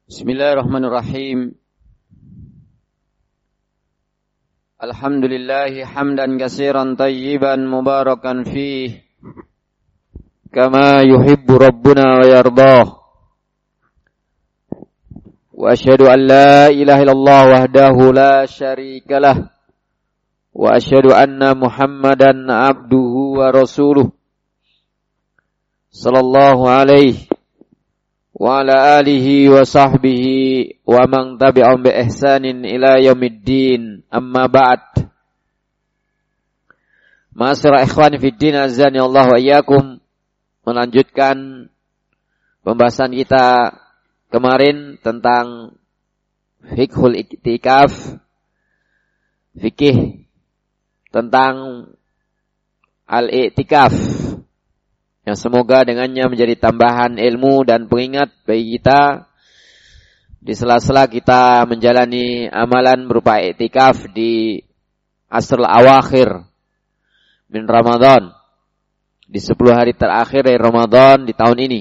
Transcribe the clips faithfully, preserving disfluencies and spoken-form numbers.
Bismillahirrahmanirrahim. Alhamdulillahi hamdan katsiran tayyiban mubarakan fih kama yuhibbu rabbuna wa yardah. Wa asyhadu an la ilaha illallah wahdahu la syarika lah wa asyhadu anna Muhammadan abduhu wa rasuluh sallallahu alaihi wa ala alihi wa sahbihi wa man tabi'ahum bi ihsanin ila yaumiddin, amma ba'd. Ma'asyiral ikhwani fid din, azani Allah wa iyyakum. Melanjutkan pembahasan kita kemarin tentang fiqhul iktikaf, fikih tentang al-iktikaf, yang semoga dengannya menjadi tambahan ilmu dan pengingat bagi kita di sela-sela kita menjalani amalan berupa iktikaf di asrul awakhir min Ramadan, di sepuluh hari terakhir dari Ramadan di tahun ini.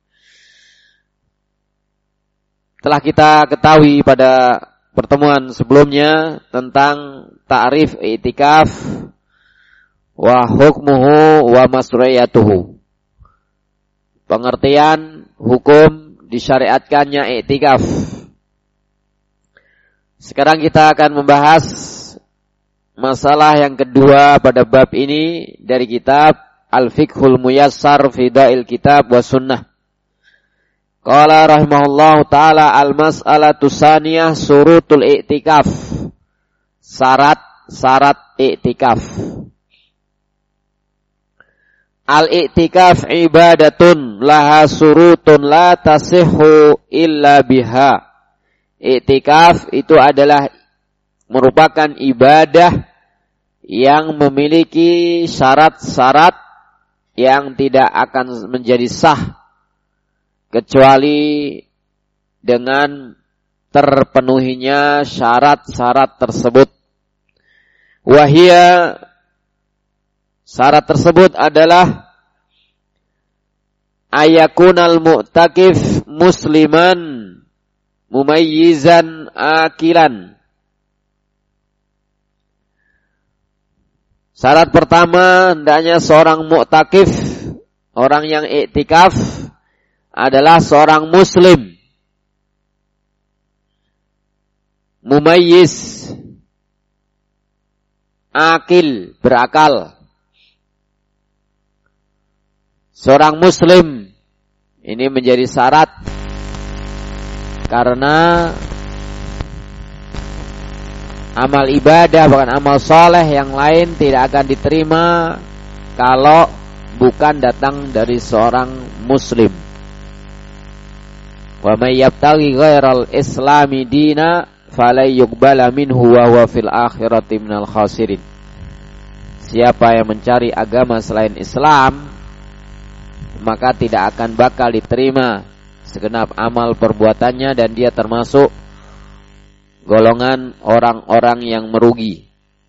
Telah kita ketahui pada pertemuan sebelumnya tentang ta'rif iktikaf wa hukmuhu wa masru'iyatuhu, pengertian hukum disyariatkannya iktikaf. Sekarang kita akan membahas masalah yang kedua pada bab ini dari kitab Al-Fiqhul Muyassar fi Da'il Kitab wa Sunnah. Qala rahimahullahu ta'ala al-mas'alatu tsaniyah surutul iktikaf, syarat-syarat iktikaf. Al-iktikaf ibadatun laha surutun la tasihhu illa biha. Iktikaf itu adalah merupakan ibadah yang memiliki syarat-syarat yang tidak akan menjadi sah kecuali dengan terpenuhinya syarat-syarat tersebut. Wahia, syarat tersebut adalah ayakunal mu'takif musliman mumayyizan akilan. Syarat pertama, hendaknya seorang mu'takif, orang yang iktikaf, adalah seorang muslim mumayyiz, akil, berakal. Seorang muslim ini menjadi syarat karena amal ibadah, bahkan amal soleh yang lain tidak akan diterima kalau bukan datang dari seorang muslim. Wa may yabtaghi ghairal islami dina falay yuqbala minhu wa huwa fil akhirati minal khasirin. Siapa yang mencari agama selain Islam, maka tidak akan bakal diterima segenap amal perbuatannya dan dia termasuk golongan orang-orang yang merugi.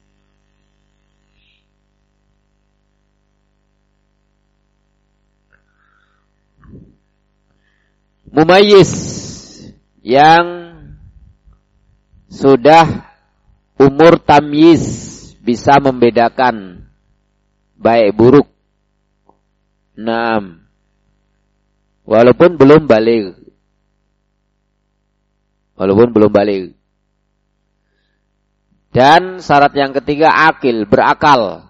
Mumayyiz, yang sudah umur tamyiz, bisa membedakan baik buruk. Naam, walaupun belum baligh, walaupun belum baligh. Dan syarat yang ketiga, akil, berakal.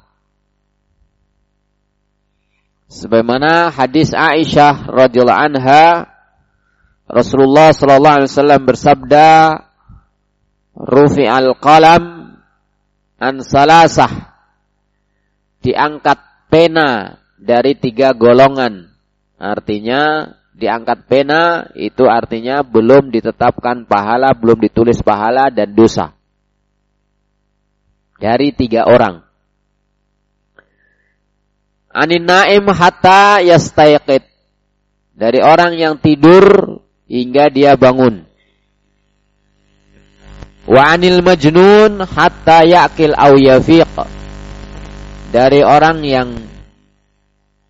Sebagaimana hadis Aisyah radhiyallahu anha, Rasulullah sallallahu alaihi wasallam bersabda, rufi'al qalam an salasah, diangkat pena dari tiga golongan. Artinya diangkat pena itu artinya belum ditetapkan pahala, belum ditulis pahala dan dosa. Dari tiga orang. Anin naim hatta yastayqid, dari orang yang tidur hingga dia bangun. Wa anil majnun hatta yaqil aw yafiq, dari orang yang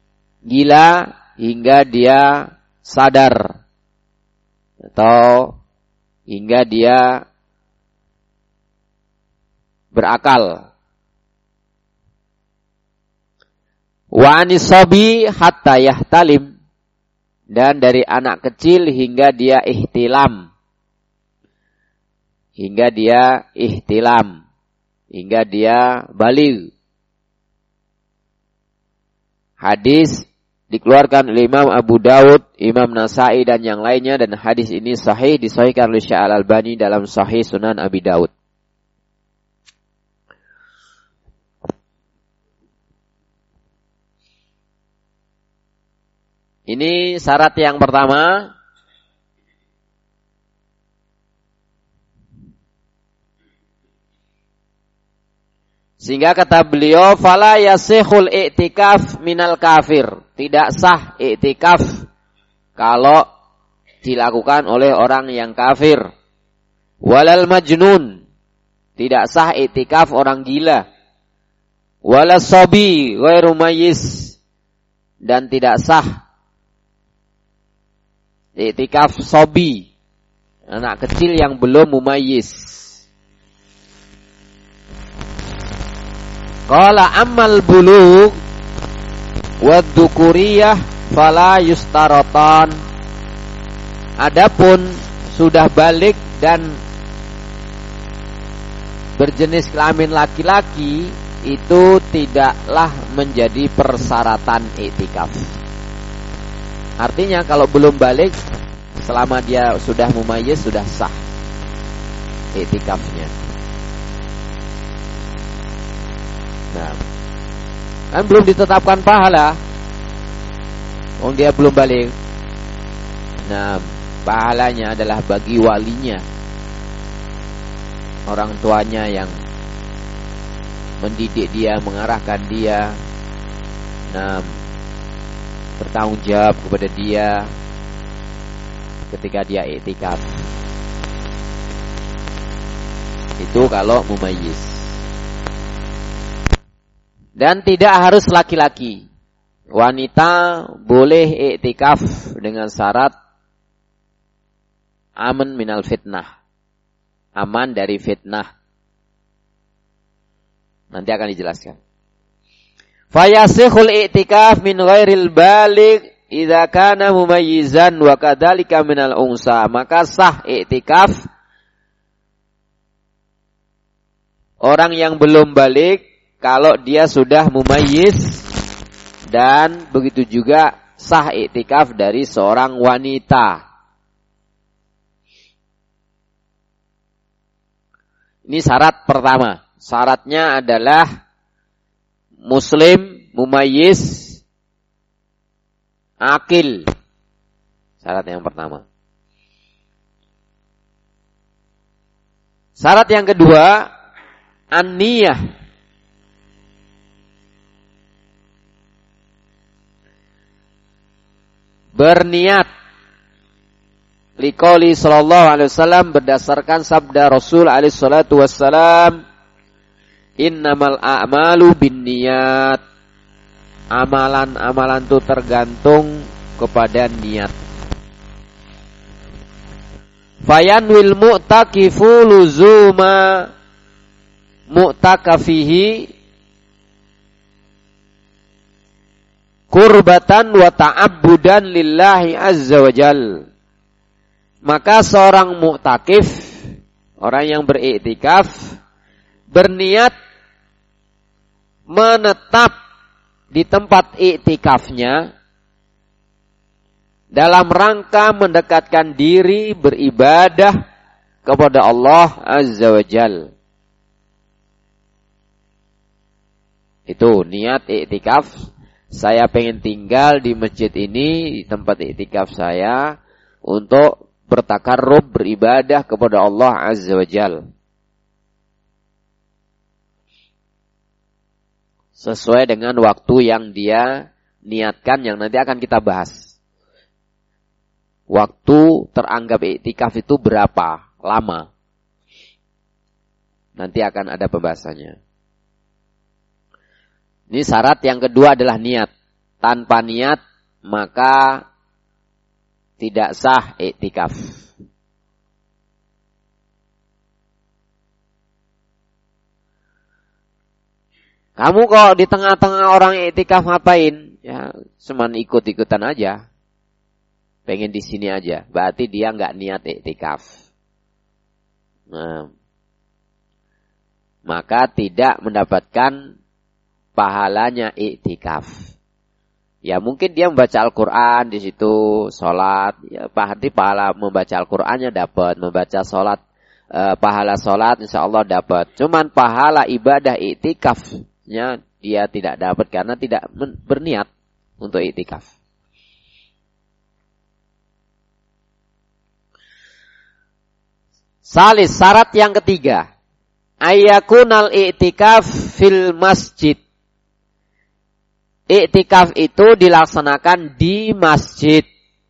gila hingga dia sadar atau hingga dia berakal. Wa anisabi hatta yahtalim, dan dari anak kecil hingga dia ihtilam. Hingga dia ihtilam, hingga dia baligh. Hadis dikeluarkan oleh Imam Abu Dawud, Imam Nasai dan yang lainnya, dan hadis ini sahih, disahihkan oleh Syekh Al-Albani dalam Sahih Sunan Abi Dawud. Ini syarat yang pertama. Sehingga kata beliau, fala yasihul i'tikaf minal kafir. Tidak sah i'tikaf kalau dilakukan oleh orang yang kafir. Walal majnun. Tidak sah i'tikaf orang gila. Walal sobi ghairu mayyiz. Dan tidak sah i'tikaf sobi, anak kecil yang belum mumayyiz. Qala ammal bulugh wa dzukuriyah fala yustaratan. Adapun sudah balik dan berjenis kelamin laki-laki, itu tidaklah menjadi persyaratan i'tikaf. Artinya kalau belum balik, selama dia sudah mumayyiz sudah sah i'tikafnya. Nah, kan belum ditetapkan pahala, wong dia belum balik. Nah, pahalanya adalah bagi walinya, orang tuanya yang mendidik dia, mengarahkan dia. Nah, bertanggung jawab kepada dia ketika dia i'tikaf. Itu kalau mumayyiz. Dan tidak harus laki-laki. Wanita boleh i'tikaf dengan syarat aman minal fitnah. Aman dari fitnah. Nanti akan dijelaskan. Fayasihul i'tikaf min ghairil baligh idza kana mumayyizan wa kadzalika minal unsa. Maka sah i'tikaf orang yang belum balik kalau dia sudah mumayyiz, dan begitu juga sah i'tikaf dari seorang wanita. Ini syarat pertama. Syaratnya adalah muslim, mumayyiz, akil. Syarat yang pertama. Syarat yang kedua, an-niyah. Berniat. Liqauli sallallahu alaihi wasallam, berdasarkan sabda Rasul alaihi salatu wassalam, innamal a'malu binniyat. Amalan-amalan itu tergantung kepada niat. Fayanwil mu'takifu luzuma mu'takafihi kurbatan wa ta'abbudan lillahi azza wa jal. Maka seorang mu'takif, orang yang beriktikaf, berniat menetap di tempat iktikafnya dalam rangka mendekatkan diri beribadah kepada Allah azza wa jal. Itu niat iktikaf. Saya pengen tinggal di masjid ini, di tempat iktikaf saya, untuk bertakarrub, beribadah kepada Allah azza wa jal. Sesuai dengan waktu yang dia niatkan, yang nanti akan kita bahas. Waktu teranggap iktikaf itu berapa lama? Nanti akan ada pembahasannya. Ini syarat yang kedua adalah niat. Tanpa niat maka tidak sah iktikaf. Kamu kok di tengah-tengah orang iktikaf ngapain? Ya, cuman ikut-ikutan aja. Pengen di sini aja. Berarti dia nggak niat iktikaf. Nah, maka tidak mendapatkan pahalanya iktikaf. Ya mungkin dia membaca Al-Quran di situ, sholat. Ya, berarti pahala membaca Al-Qurannya dapat, membaca sholat, eh, pahala sholat insya Allah dapat. Cuman pahala ibadah iktikaf nya dia tidak dapat karena tidak berniat untuk iktikaf. Salis, syarat yang ketiga, ayakunal iktikaf fil masjid. Iktikaf itu dilaksanakan di masjid.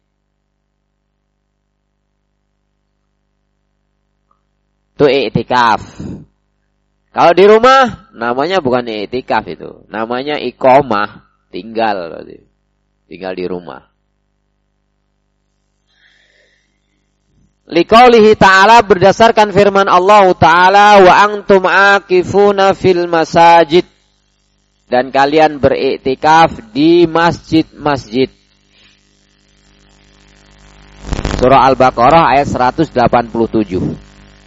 Itu iktikaf. Kalau di rumah, namanya bukan iktikaf itu. Namanya iqomah. Tinggal. Tinggal di rumah. Liqaulihi ta'ala berdasarkan firman Allah Ta'ala. Wa antum akifuna fil masajid. Dan kalian beriktikaf di masjid-masjid. Surah Al-Baqarah ayat seratus delapan puluh tujuh.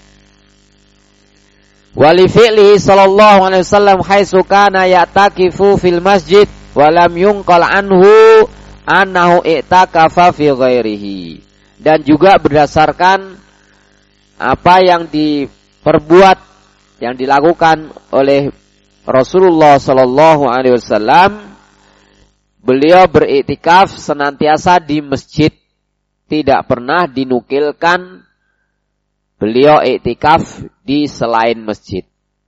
Wali fi'lihi sallallahu alaihi wasallam haitsu kana ya'takifu fil masjid wa lam yunqal anhu annahu i'takafa fi ghairihi. Dan juga berdasarkan apa yang diperbuat, yang dilakukan oleh Rasulullah sallallahu alaihi wasallam, beliau beriktikaf senantiasa di masjid, tidak pernah dinukilkan beliau iktikaf di selain masjid.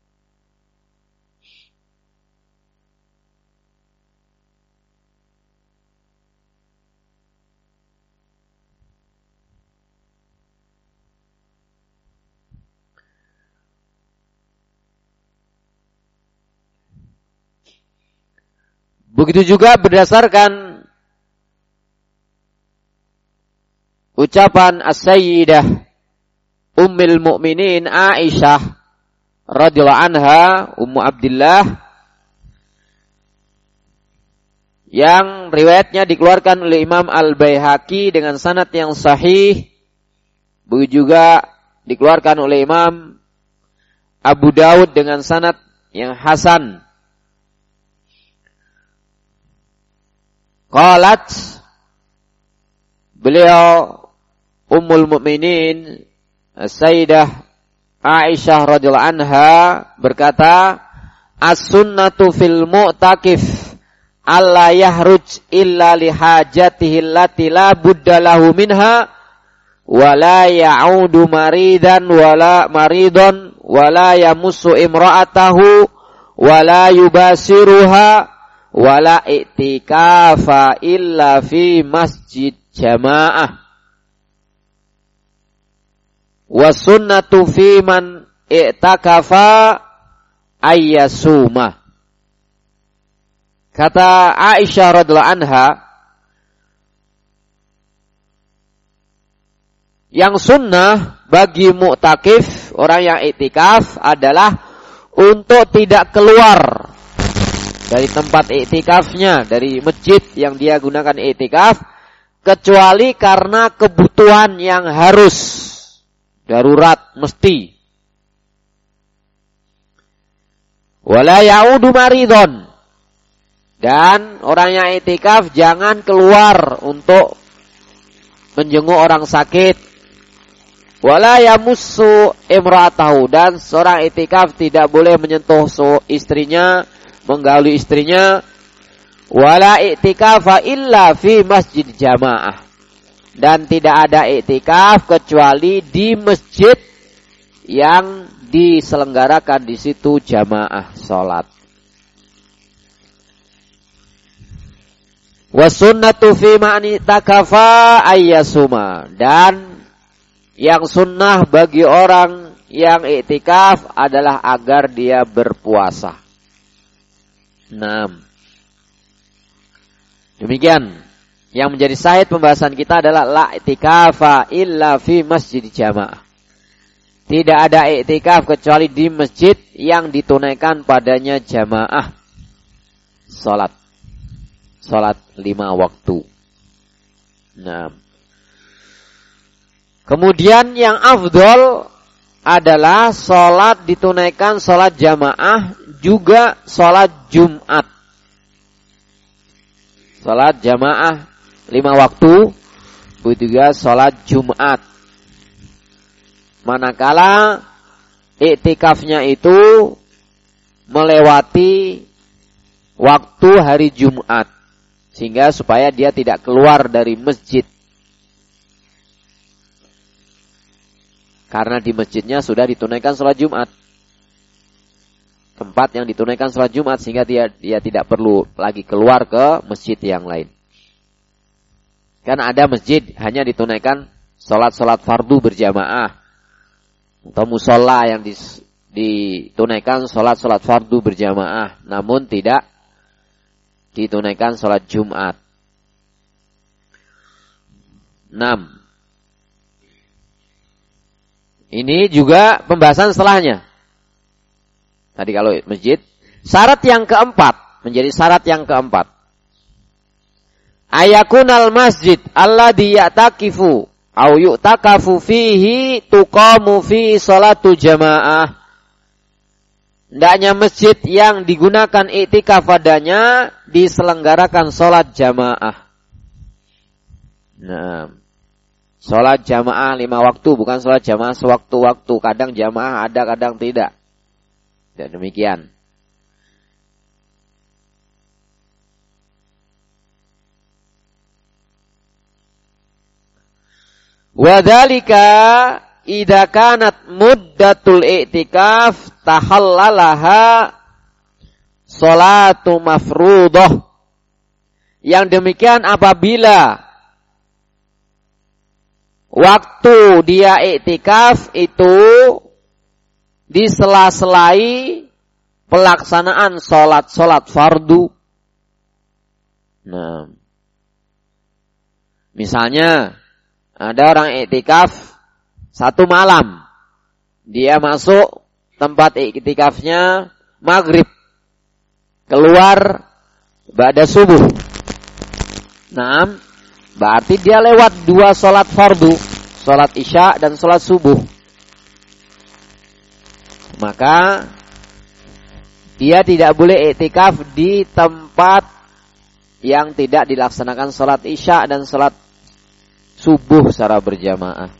Begitu juga berdasarkan ucapan As-Sayyidah Ummul Mukminin Aisyah radhiyallahu anha, Ummu Abdillah, yang riwayatnya dikeluarkan oleh Imam Al-Baihaqi dengan sanad yang sahih. Begitu juga dikeluarkan oleh Imam Abu Daud dengan sanad yang hasan. Qalat, beliau Ummul Mukminin Sayyidah Aisyah radhiyallahu anha berkata, as-sunnatu fil mu'takif alla yahruj illa li hajatihi allati la budda lahu minha wa la ya'udu maridan wala maridon wala yamussu imra'atahu wala yubasiruha wala i'tikafa illa fi masjid jamaah. Wa sunnatu fi man i'takafa ayyasuma. Kata Aisyah radhiyallahu anha, yang sunnah bagi mu'takif, orang yang i'tikaf, adalah untuk tidak keluar dari tempat i'tikafnya, dari masjid yang dia gunakan i'tikaf, kecuali karena kebutuhan yang harus, darurat, mesti. Wala ya'udu maridon, dan orang yang i'tikaf jangan keluar untuk menjenguk orang sakit. Wala yamussu imra'atahu, dan seorang i'tikaf tidak boleh menyentuh istrinya, menggauli istrinya. Wala i'tikafa illa fi masjid jamaah, dan tidak ada i'tikaf kecuali di masjid yang diselenggarakan di situ jamaah salat. Wa sunnatu fi man i'takafa ayyasuma, dan yang sunnah bagi orang yang i'tikaf adalah agar dia berpuasa. enam. Demikian yang menjadi syahid pembahasan kita adalah la i'tikafa illa fi masjid jamaah. Tidak ada i'tikaf kecuali di masjid yang ditunaikan padanya jamaah. salat. Salat lima waktu. Nah. Kemudian yang afdol adalah salat ditunaikan salat jamaah juga salat Jumat. Salat jamaah lima waktu, begitu juga salat Jumat. Manakala iktikafnya itu melewati waktu hari Jumat, sehingga supaya dia tidak keluar dari masjid. Karena di masjidnya sudah ditunaikan sholat Jumat. Tempat yang ditunaikan sholat Jumat, sehingga dia, dia tidak perlu lagi keluar ke masjid yang lain. Karena ada masjid hanya ditunaikan sholat-sholat fardu berjamaah. Atau musola yang ditunaikan sholat-sholat fardu berjamaah. Namun tidak ditunaikan sholat Jumat. enam. Ini juga pembahasan setelahnya. Tadi kalau masjid. Syarat yang keempat. Menjadi syarat yang keempat. Ayakunal masjid alladhi ya'takifu au yu'takafu fihi tuqamu fi sholatu jamaah. Hendaknya masjid yang digunakan iktikaf padanya diselenggarakan sholat jamaah. Nah, sholat jamaah lima waktu, bukan sholat jamaah sewaktu-waktu. Kadang jamaah ada, kadang tidak. Dan demikian. Wadhalika idza kanat muddatul i'tikaf tahallalaha sholatu mafruḍah. Yang demikian apabila waktu dia i'tikaf itu di sela-selai pelaksanaan sholat-sholat fardu. Nah, misalnya ada orang i'tikaf satu malam. Dia masuk tempat i'tikafnya maghrib. Keluar ba'da subuh. Nah, berarti dia lewat dua sholat fardu. Sholat isya dan sholat subuh. Maka dia tidak boleh i'tikaf di tempat yang tidak dilaksanakan sholat isya dan sholat subuh secara berjamaah.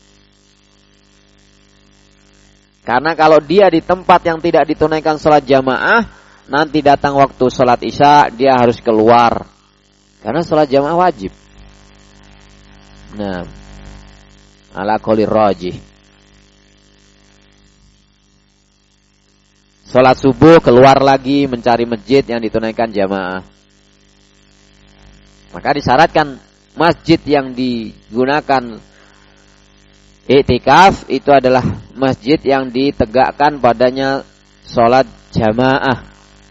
Karena kalau dia di tempat yang tidak ditunaikan sholat jamaah, nanti datang waktu sholat isya, dia harus keluar. Karena sholat jamaah wajib. Nah, ala qolir rajih. Sholat subuh keluar lagi mencari masjid yang ditunaikan jamaah. Maka disyaratkan masjid yang digunakan i'tikaf itu adalah masjid yang ditegakkan padanya sholat jamaah.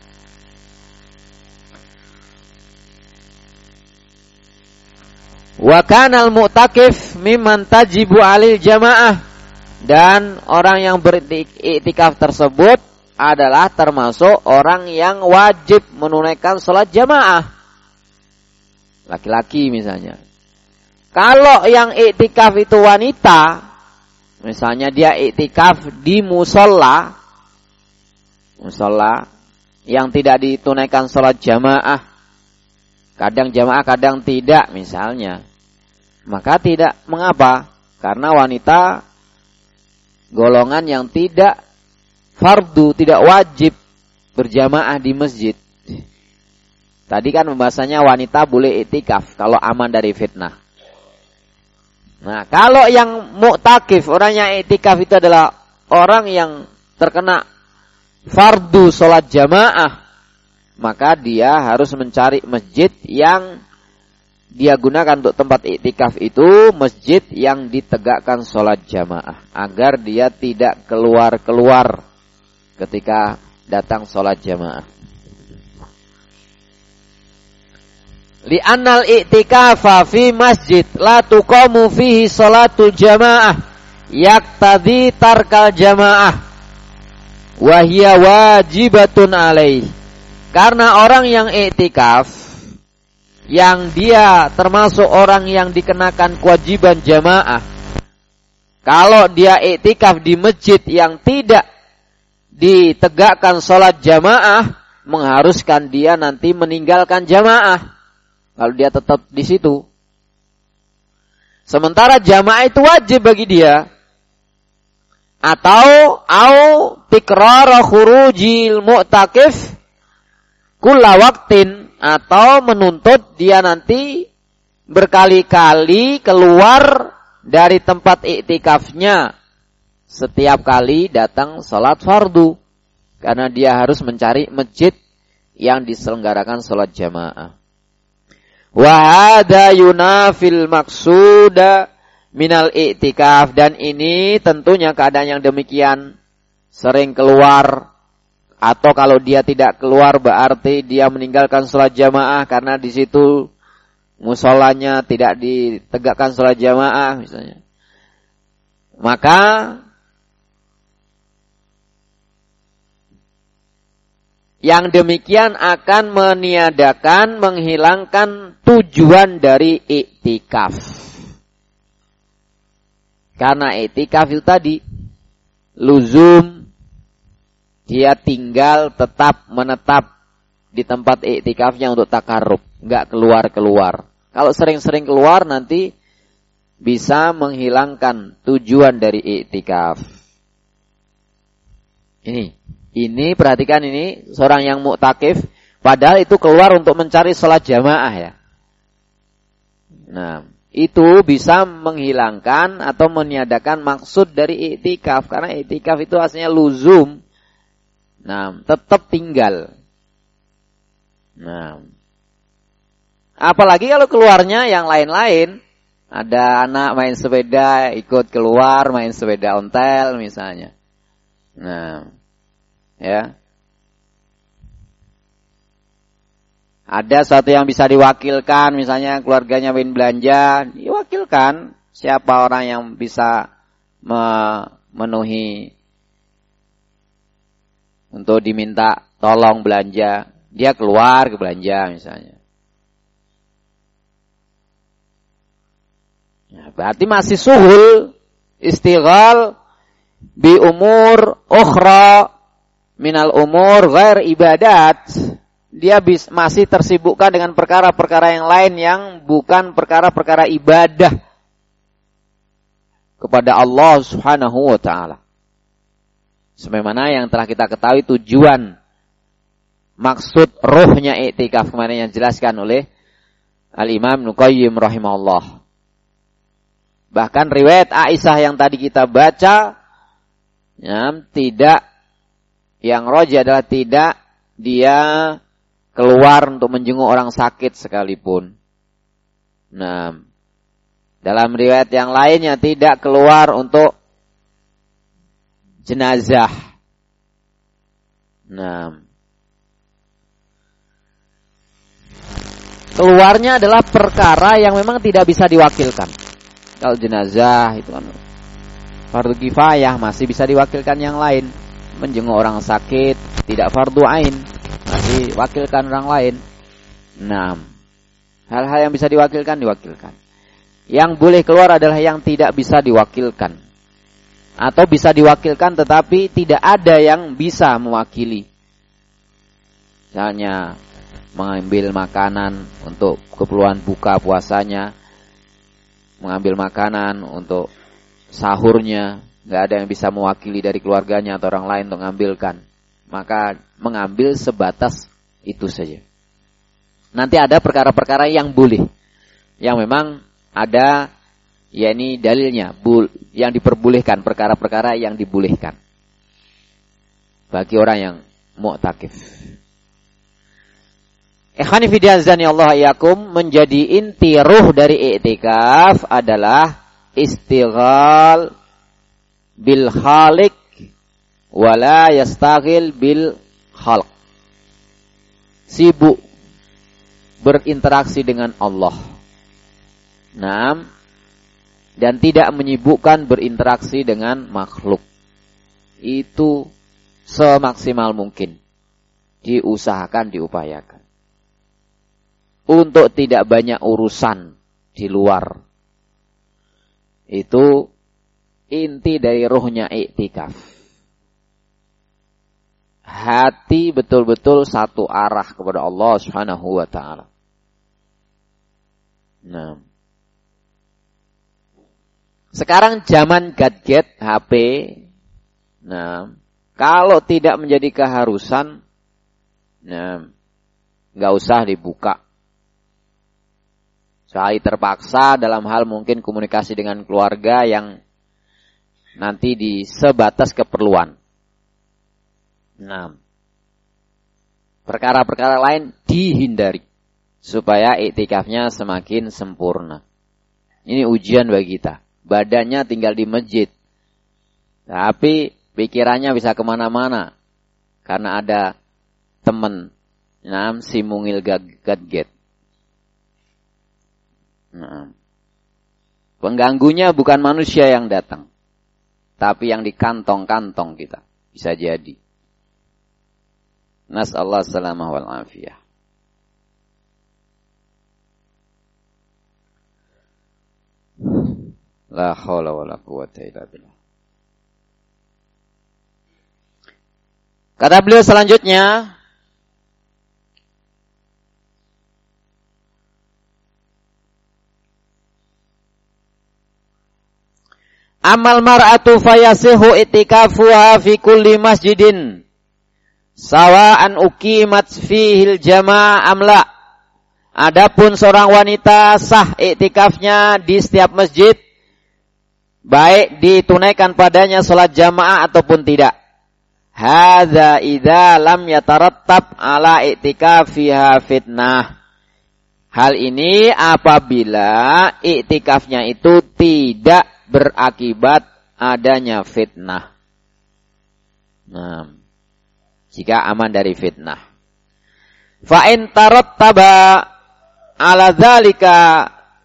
Wa kanal mu'takif mimman tajibu alil jamaah. Dan orang yang beriktikaf tersebut adalah termasuk orang yang wajib menunaikan sholat jamaah. Laki-laki misalnya. Kalau yang iktikaf itu wanita, misalnya dia iktikaf di musola, musola yang tidak ditunaikan sholat jamaah, kadang jamaah kadang tidak misalnya, maka tidak mengapa, karena wanita golongan yang tidak fardu, tidak wajib berjamaah di masjid. Tadi kan pembahasannya wanita boleh iktikaf kalau aman dari fitnah. Nah, kalau yang mu'takif, orang yang iktikaf itu adalah orang yang terkena fardu sholat jamaah, maka dia harus mencari masjid yang dia gunakan untuk tempat iktikaf itu, masjid yang ditegakkan sholat jamaah, agar dia tidak keluar-keluar ketika datang sholat jamaah. Li'annal i'tikafa fi masjid la tuqamu fihi salatul jamaah yaqtadi tarkal jamaah wa hiya wajibatun alaih. Karena orang yang i'tikaf, yang dia termasuk orang yang dikenakan kewajiban jamaah, kalau dia i'tikaf di masjid yang tidak ditegakkan sholat jamaah, mengharuskan dia nanti meninggalkan jamaah kalau dia tetap di situ. Sementara jamaah itu wajib bagi dia. Atau au tikrar khurujil mu'takif kulla waqtin, atau menuntut dia nanti berkali-kali keluar dari tempat iktikafnya setiap kali datang salat fardu, karena dia harus mencari masjid yang diselenggarakan salat jamaah. Wa hadza yunafil maqsuda minal i'tikaf, dan ini tentunya keadaan yang demikian sering keluar, atau kalau dia tidak keluar berarti dia meninggalkan salat jamaah karena di situ musholanya tidak ditegakkan salat jamaah misalnya. Maka yang demikian akan meniadakan, menghilangkan tujuan dari i'tikaf. Karena i'tikaf itu tadi luzum, dia tinggal tetap menetap di tempat i'tikafnya untuk takarrub, enggak keluar-keluar. Kalau sering-sering keluar nanti bisa menghilangkan tujuan dari i'tikaf. Ini, ini perhatikan ini seorang yang mu'takif, padahal itu keluar untuk mencari salat jamaah ya. Nah, itu bisa menghilangkan atau meniadakan maksud dari i'tikaf, karena i'tikaf itu aslinya luzum. Nah, tetap tinggal. Nah, apalagi kalau keluarnya yang lain-lain, ada anak main sepeda ikut keluar main sepeda ontel misalnya. Nah, ya. Ada sesuatu yang bisa diwakilkan, misalnya keluarganya ingin belanja, diwakilkan siapa orang yang bisa memenuhi untuk diminta tolong belanja, dia keluar ke belanja misalnya. Nah, berarti masih suhul istighal bi umur ukhra minal umur ghair ibadat. Dia bis, masih tersibukkan dengan perkara-perkara yang lain yang bukan perkara-perkara ibadah kepada Allah Subhanahu wa taala. Sebagaimana yang telah kita ketahui tujuan maksud ruhnya i'tikaf kemarin yang dijelaskan oleh Al-Imam Ibnu Qayyim rahimahullah. Bahkan riwayat Aisyah yang tadi kita baca, ya, tidak, yang rajih adalah tidak dia keluar untuk menjenguk orang sakit sekalipun. Nah, dalam riwayat yang lainnya tidak keluar untuk jenazah. Nah, keluarnya adalah perkara yang memang tidak bisa diwakilkan. Kalau jenazah itu kan fardu kifayah, masih bisa diwakilkan yang lain. Menjenguk orang sakit tidak fardu ain, masih wakilkan orang lain. Nah, hal-hal yang bisa diwakilkan, diwakilkan. Yang boleh keluar adalah yang tidak bisa diwakilkan. Atau bisa diwakilkan tetapi tidak ada yang bisa mewakili. Misalnya mengambil makanan untuk keperluan buka puasanya, mengambil makanan untuk sahurnya, nggak ada yang bisa mewakili dari keluarganya atau orang lain untuk mengambilkan. Maka mengambil sebatas itu saja. Nanti ada perkara-perkara yang boleh, yang memang ada, yakni dalilnya, yang diperbolehkan, perkara-perkara yang dibolehkan bagi orang yang mu'takif. Ikhwani fillah azani Allah iyakum, menjadi inti ruh dari i'tikaf adalah istighal bil khaliq wala yastaghil bil khalq. Sibuk berinteraksi dengan Allah. Naam, dan tidak menyibukkan berinteraksi dengan makhluk. Itu semaksimal mungkin. diusahakan, diupayakan. Untuk tidak banyak urusan di luar. Itu inti dari ruhnya iktikaf. Hati betul-betul satu arah kepada Allah Subhanahu wa taala. Nah. Sekarang zaman gadget, H P. Nah, kalau tidak menjadi keharusan, nah, enggak usah dibuka. Sekali terpaksa dalam hal mungkin komunikasi dengan keluarga yang nanti di sebatas keperluan. Nah, perkara-perkara lain dihindari supaya iktikafnya semakin sempurna. Ini ujian bagi kita. Badannya tinggal di masjid, tapi pikirannya bisa kemana-mana karena ada teman, nah, si mungil gadget. Nah, pengganggunya bukan manusia yang datang, tapi yang di kantong-kantong kita. Bisa jadi. Nas'allahu salamah wal afiyah. La haula wala quwwata illa billah. Kata beliau selanjutnya, amal mar'atu fayasihu itikafuha fi kulli masjidin sawa'an uqimat fihil jama'a amla. Adapun seorang wanita sah iktikafnya di setiap masjid, baik ditunaikan padanya salat jamaah ataupun tidak. Hadza idza lam yatarattab ala i'tikafiha fitnah. Hal ini apabila i'tikafnya itu tidak berakibat adanya fitnah. Nah, jika aman dari fitnah. Fa in tarattaba ala dzalika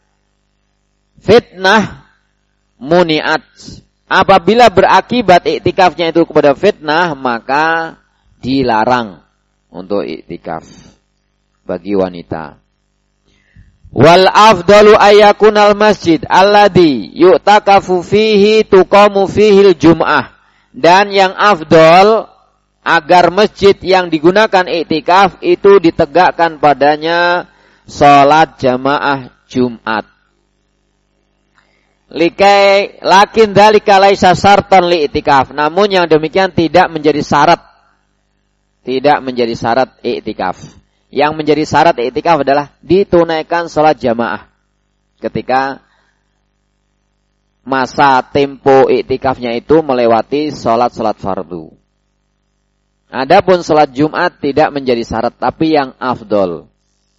fitnah muni'at. Apabila berakibat iktikafnya itu kepada fitnah, maka dilarang untuk iktikaf bagi wanita. Wal afdalu ayakunal masjid alladhi yu'takafu fihi tuqamu fihil jum'ah. Dan yang afdal agar masjid yang digunakan iktikaf itu ditegakkan padanya salat jamaah Jumat. Likai lakin dzalika laisa syartan li iktikaf. Namun yang demikian tidak menjadi syarat. Tidak menjadi syarat iktikaf. Yang menjadi syarat iktikaf adalah ditunaikan salat jamaah. Ketika masa tempo iktikafnya itu melewati salat-salat fardu. Adapun salat Jumat tidak menjadi syarat, tapi yang afdol.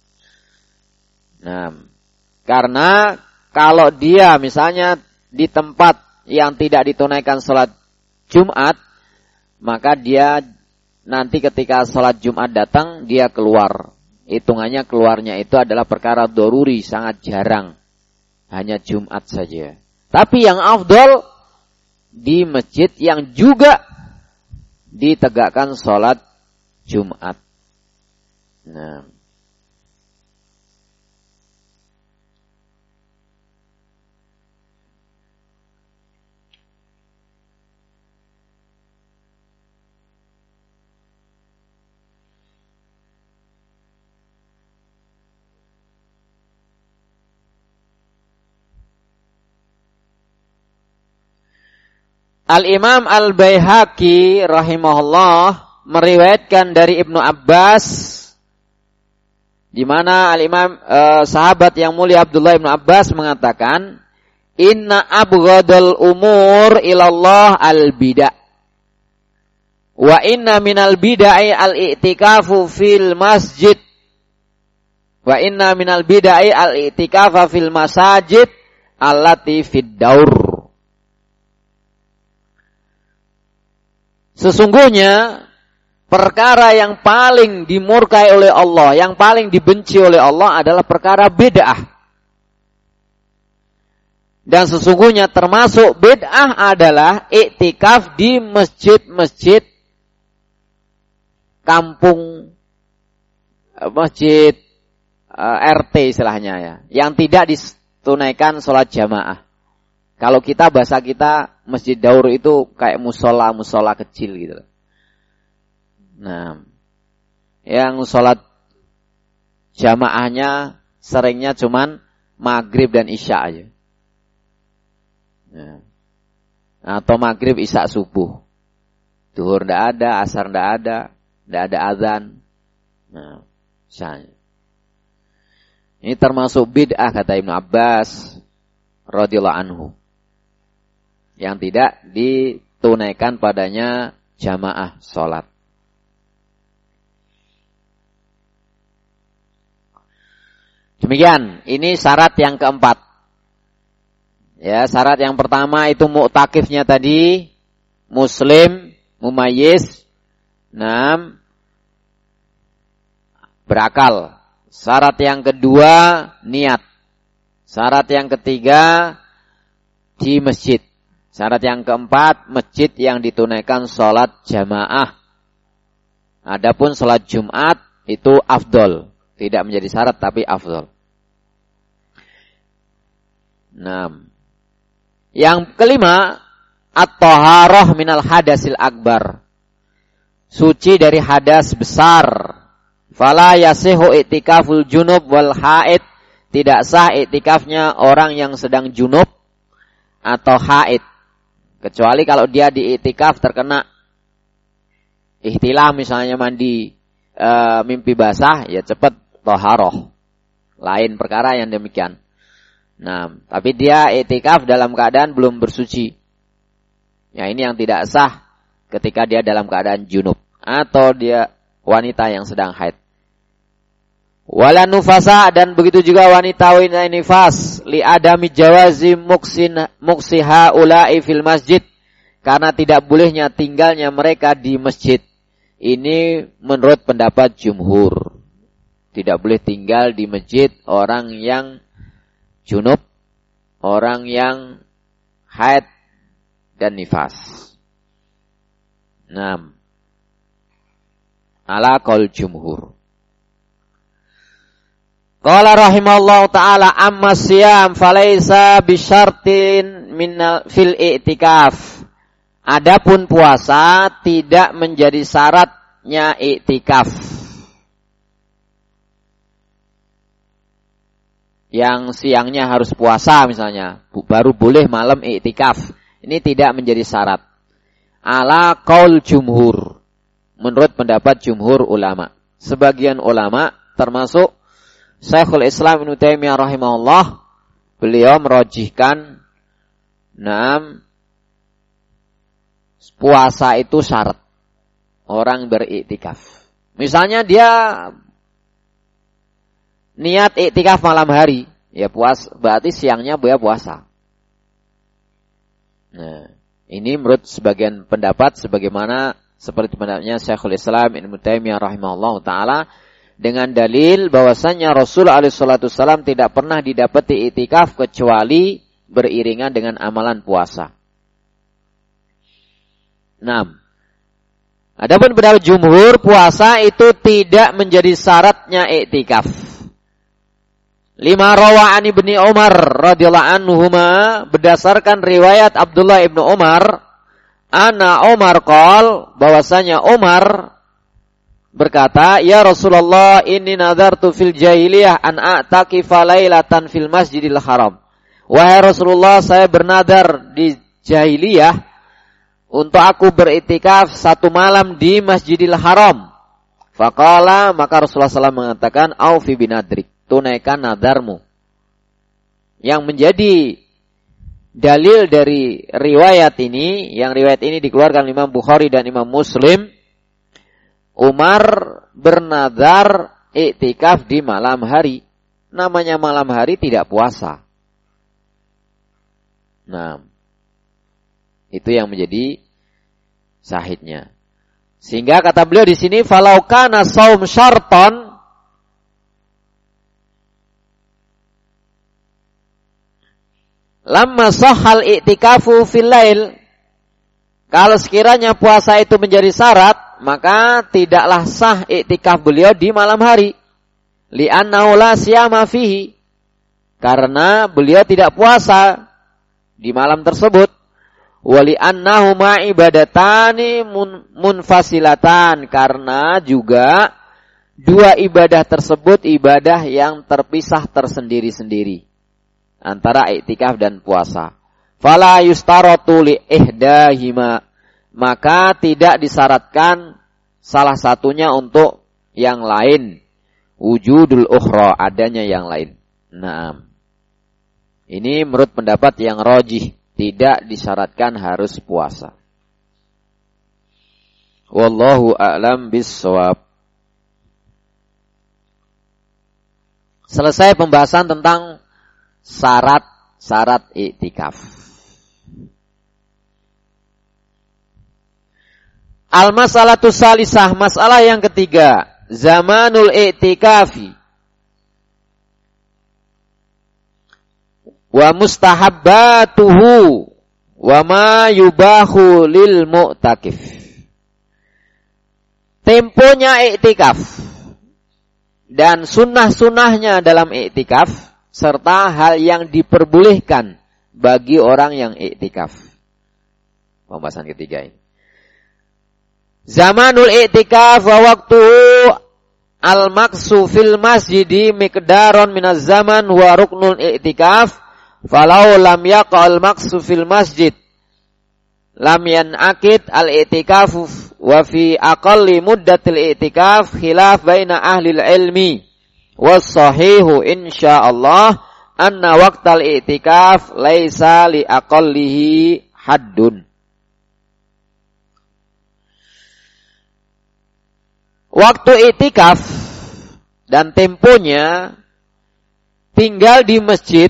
Nah, karena kalau dia misalnya di tempat yang tidak ditunaikan salat Jumat, maka dia nanti ketika salat Jumat datang, dia keluar. Hitungannya keluarnya itu adalah perkara doruri, sangat jarang. Hanya Jumat saja. Tapi yang afdol di masjid yang juga ditegakkan salat Jumat. Nah, Al-Imam Al-Baihaqi rahimahullah meriwayatkan dari Ibnu Abbas, di mana Al-Imam eh, sahabat yang mulia Abdullah Ibnu Abbas mengatakan, inna abghadal umur ilallah al-bid'ah wa inna minal bid'ai al-i'tikafu fil masjid wa inna minal bid'ai al-i'tikafa fil masajid allati fid daur. Sesungguhnya perkara yang paling dimurkai oleh Allah, yang paling dibenci oleh Allah adalah perkara bid'ah. Dan sesungguhnya termasuk bid'ah adalah iktikaf di masjid-masjid kampung masjid uh, R T istilahnya ya, yang tidak ditunaikan sholat jamaah. Kalau kita bahasa kita masjid daur itu kayak musola musola kecil gitu. Nah, yang sholat jamaahnya seringnya cuman maghrib dan isya aja. Nah, atau maghrib isya subuh. Duhur ndak ada, asar ndak ada, ndak ada azan. Nah, misalnya. Ini termasuk bid'ah kata Ibnu Abbas radhiyallahu anhu, yang tidak ditunaikan padanya jamaah sholat. Demikian, ini syarat yang keempat. Ya, syarat yang pertama itu mu'takifnya tadi muslim, mumayyiz, enam, berakal. Syarat yang kedua niat. Syarat yang ketiga di masjid. Syarat yang keempat masjid yang ditunaikan sholat jamaah. Adapun sholat Jumat itu afdol. Tidak menjadi syarat tapi afdol. enam. Yang kelima, at-taharah minal hadasil akbar. Suci dari hadas besar. Fala yasihu i'tikaful junub wal haid. Tidak sah i'tikafnya orang yang sedang junub atau haid. Kecuali kalau dia di i'tikaf terkena ihtilam, misalnya mandi e, mimpi basah, ya cepat taharah. Lain perkara yang demikian. Nah, tapi dia i'tikaf dalam keadaan belum bersuci. Ya, ini yang tidak sah ketika dia dalam keadaan junub atau dia wanita yang sedang haid. Wala nufasa, dan begitu juga wanita wanita nifas, li adami jawazi muksin muksiha ulai fil masjid, karena tidak bolehnya tinggalnya mereka di masjid. Ini menurut pendapat jumhur. Tidak boleh tinggal di masjid orang yang junub, orang yang haid dan nifas. enam. Ala qaul jumhur. Qala rahimallahu ta'ala amma siyam falaysa bisyartin min fil i'tikaf. Adapun puasa tidak menjadi syaratnya i'tikaf. Yang siangnya harus puasa misalnya, baru boleh malam i'tikaf. Ini tidak menjadi syarat. Ala qaul jumhur. Menurut pendapat jumhur ulama. Sebagian ulama termasuk Syekhul Islam Ibnu Taimiyah rahimahullah, beliau merojihkan enam puasa itu syarat orang beriktikaf. Misalnya dia niat iktikaf malam hari, ya puas, berarti siangnya dia puasa. Nah, ini menurut sebagian pendapat sebagaimana seperti pendapatnya Syekhul Islam Ibnu Taimiyah rahimahullah taala, dengan dalil bahwasannya Rasul alaihi salatu wasallam tidak pernah didapati iktikaf kecuali beriringan dengan amalan puasa. enam. Adapun pendapat jumhur, puasa itu tidak menjadi syaratnya iktikaf. Lima rawa'an ibni Umar radhiyallahu anhuma, berdasarkan riwayat Abdullah ibnu Umar, ana Umar qol, bahwasanya Umar berkata, ya Rasulullah, inni nadartu fil jahiliyah an a'takifa lailatan fil masjidil haram. Wahai Rasulullah, saya bernadar di jahiliyah untuk aku beriktikaf satu malam di Masjidil Haram. Faqala, maka Rasulullah shallallahu alaihi wasallam mengatakan, aufi binadrik, tunaikan nadarmu. Yang menjadi dalil dari riwayat ini, yang riwayat ini dikeluarkan Imam Bukhari dan Imam Muslim, Umar bernadar iktikaf di malam hari. Namanya malam hari tidak puasa. Nah, itu yang menjadi syahidnya. Sehingga kata beliau di sini, falau kana shaum syarton, lamma sahhal i'tikafu fil lail. Kalau sekiranya puasa itu menjadi syarat, maka tidaklah sah iktikaf beliau di malam hari. Li'annahu la siyama fihi. Karena beliau tidak puasa di malam tersebut. Wa li'annahu ma ibadatani mun, munfasilatan. Karena juga dua ibadah tersebut ibadah yang terpisah tersendiri-sendiri. Antara iktikaf dan puasa. Fala yustaratu li ihdahima. Maka tidak disyaratkan salah satunya untuk yang lain. Wujudul ukhra, adanya yang lain. Nah, ini menurut pendapat yang rajih, tidak disyaratkan harus puasa. Wallahu a'lam bis-shawab. Selesai pembahasan tentang syarat-syarat iktikaf. Al-masalatu salisah, masalah yang ketiga, zamanul i'tikafi wa mustahabbatuhu wa ma yubahu lil mu'takif. Temponya i'tikaf dan sunnah-sunnahnya dalam i'tikaf serta hal yang diperbolehkan bagi orang yang i'tikaf. Pembahasan ketiga ini. Zamanul i'tikaf wa waktuhu al-maqsu fil masjidi miqdaron minaz zaman wa ruknul i'tikaf falau lam yaqa'al maqsu fil masjid lam yan'aqid al-i'tikafu wa fi aqalli muddatil i'tikaf khilaf baina ahli ilmi was sahihu insyaallah anna waqtal i'tikaf laisa li aqallihi haddun. Waktu i'tikaf dan temponya tinggal di masjid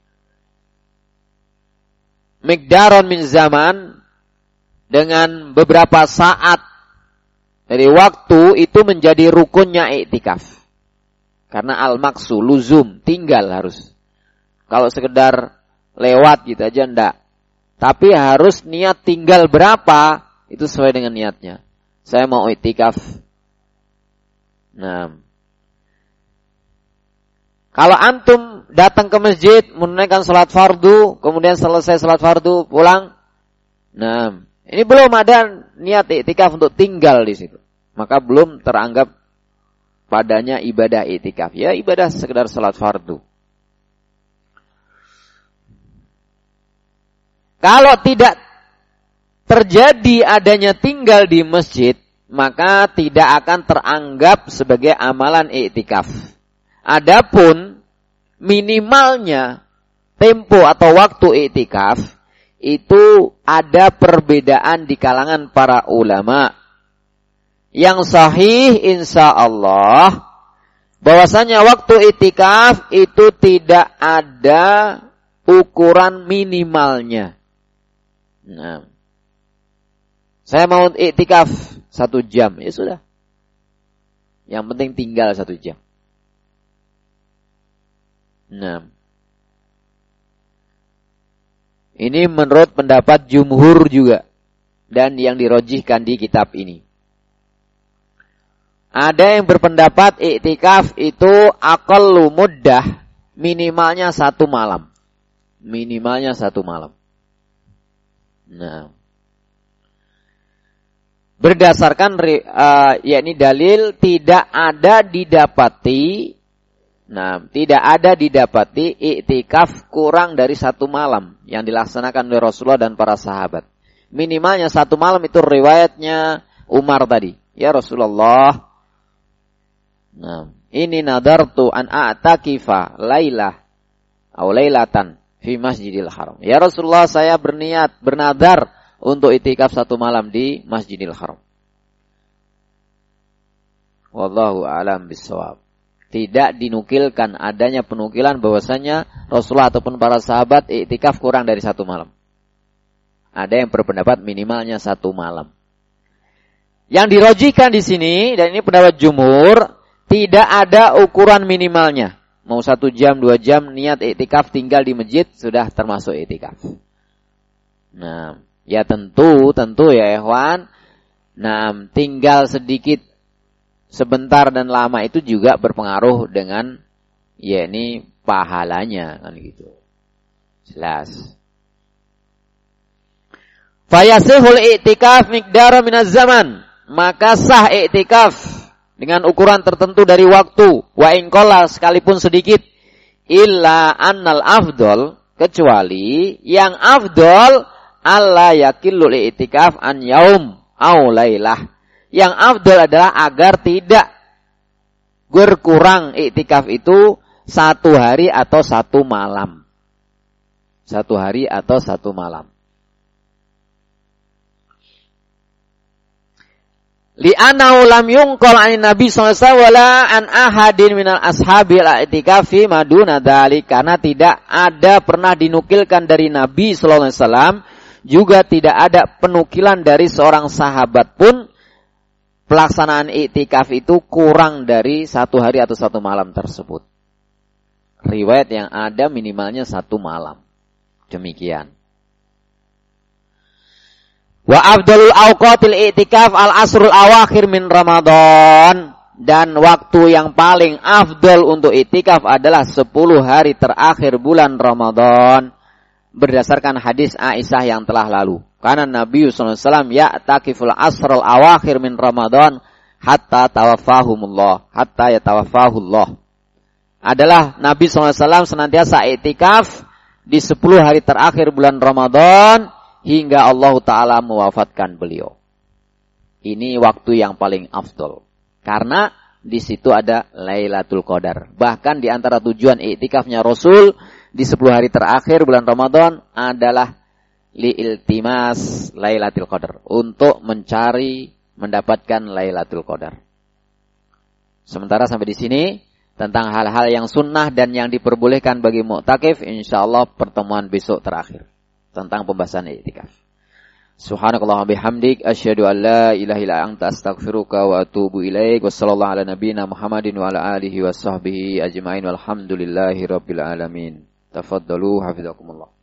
miqdaron min zaman dengan beberapa saat dari waktu itu menjadi rukunnya i'tikaf. Karena al-maqsu luzum, tinggal harus. Kalau sekedar lewat gitu aja enggak. Tapi harus niat tinggal berapa itu sesuai dengan niatnya. Saya mau i'tikaf. Nah, kalau antum datang ke masjid menunaikan salat fardu, kemudian selesai salat fardu pulang, nah ini belum ada niat i'tikaf untuk tinggal di situ, maka belum teranggap padanya ibadah i'tikaf. Ya ibadah sekedar salat fardu. Kalau tidak terjadi adanya tinggal di masjid, maka tidak akan teranggap sebagai amalan i'tikaf. Adapun minimalnya tempo atau waktu i'tikaf itu ada perbedaan di kalangan para ulama. Yang sahih insyaallah bahwasanya waktu i'tikaf itu tidak ada ukuran minimalnya. Nah, saya mau i'tikaf satu jam, ya sudah. Yang penting tinggal satu jam. Nah, ini menurut pendapat jumhur juga dan yang dirojihkan di kitab ini. Ada yang berpendapat i'tikaf itu aqallu muddah, minimalnya satu malam. Minimalnya satu malam. Nah, berdasarkan uh, yakni dalil tidak ada didapati, nah tidak ada didapati i'tikaf kurang dari satu malam yang dilaksanakan oleh Rasulullah dan para sahabat. Minimalnya satu malam itu riwayatnya Umar tadi. Ya Rasulullah, nah ini nadartu an a'takifa lailah atau lailatan fi Masjidil Haram. Ya Rasulullah, saya berniat bernadar untuk i'tikaf satu malam di Masjidil Haram. Wallahu a'lam bissawab. Tidak dinukilkan adanya penukilan bahwasanya Rasulullah ataupun para sahabat i'tikaf kurang dari satu malam. Ada yang berpendapat minimalnya satu malam. Yang dirojihkan di sini, dan ini pendapat jumhur, tidak ada ukuran minimalnya. Mau satu jam, dua jam, niat i'tikaf tinggal di masjid, sudah termasuk i'tikaf. Nah, ya tentu, tentu ya ikhwan, Nah, tinggal sedikit, sebentar dan lama itu juga berpengaruh dengan yakni pahalanya kan gitu. Jelas. Fayasihul i'tikaf miqdara minaz zaman. Maka sah i'tikaf dengan ukuran tertentu dari waktu. Wa in qalla, sekalipun sedikit. Illa annal afdol, kecuali yang afdol alla yakillul i'tikaf an yaum au lailah. Yang afdol adalah agar tidak berkurang i'tikaf itu satu hari atau satu malam. Satu hari atau satu malam. Li'annahu lam yunqal 'anin Nabi sallallahu alaihi wasallam wala an ahadin minal ashabil i'tikafi maduna dzalik, karena tidak ada pernah dinukilkan dari Nabi sallallahu alaihi wasallam, juga tidak ada penukilan dari seorang sahabat pun pelaksanaan i'tikaf itu kurang dari satu hari atau satu malam tersebut. Riwayat yang ada minimalnya satu malam. Demikian. Wa afdalul awqatil i'tikaf al-asrul awakhir min Ramadan. Dan waktu yang paling afdal untuk i'tikaf adalah sepuluh hari terakhir bulan Ramadan. Berdasarkan hadis Aisyah yang telah lalu. Karena Nabi sallallahu alaihi wasallam ya'takiful asrul awakhir min Ramadan hatta tawaffahumullah. Hatta yatawaffahullah. Adalah Nabi sallallahu alaihi wasallam senantiasa i'tikaf di sepuluh hari terakhir bulan Ramadan hingga Allah Ta'ala mewafatkan beliau. Ini waktu yang paling afdol. Karena di situ ada Lailatul Qadar. Bahkan di antara tujuan i'tikafnya Rasul di sepuluh hari terakhir bulan Ramadan adalah li'iltimas Lailatul Qadar. Untuk mencari, mendapatkan Lailatul Qadar. Sementara sampai di sini tentang hal-hal yang sunnah dan yang diperbolehkan bagi mu'takif, insyaallah pertemuan besok terakhir. Tentang pembahasan i'tikaf. Subhanakallahumma bihamdik asyhadu an la ilaha illa anta astaghfiruka wa atubu ilaik. Wassallallahu ala nabiyyina Muhammadin wa ala alihi washabbihi ajmain walhamdulillahi rabbil alamin. Tafaddalu hafizakumullah.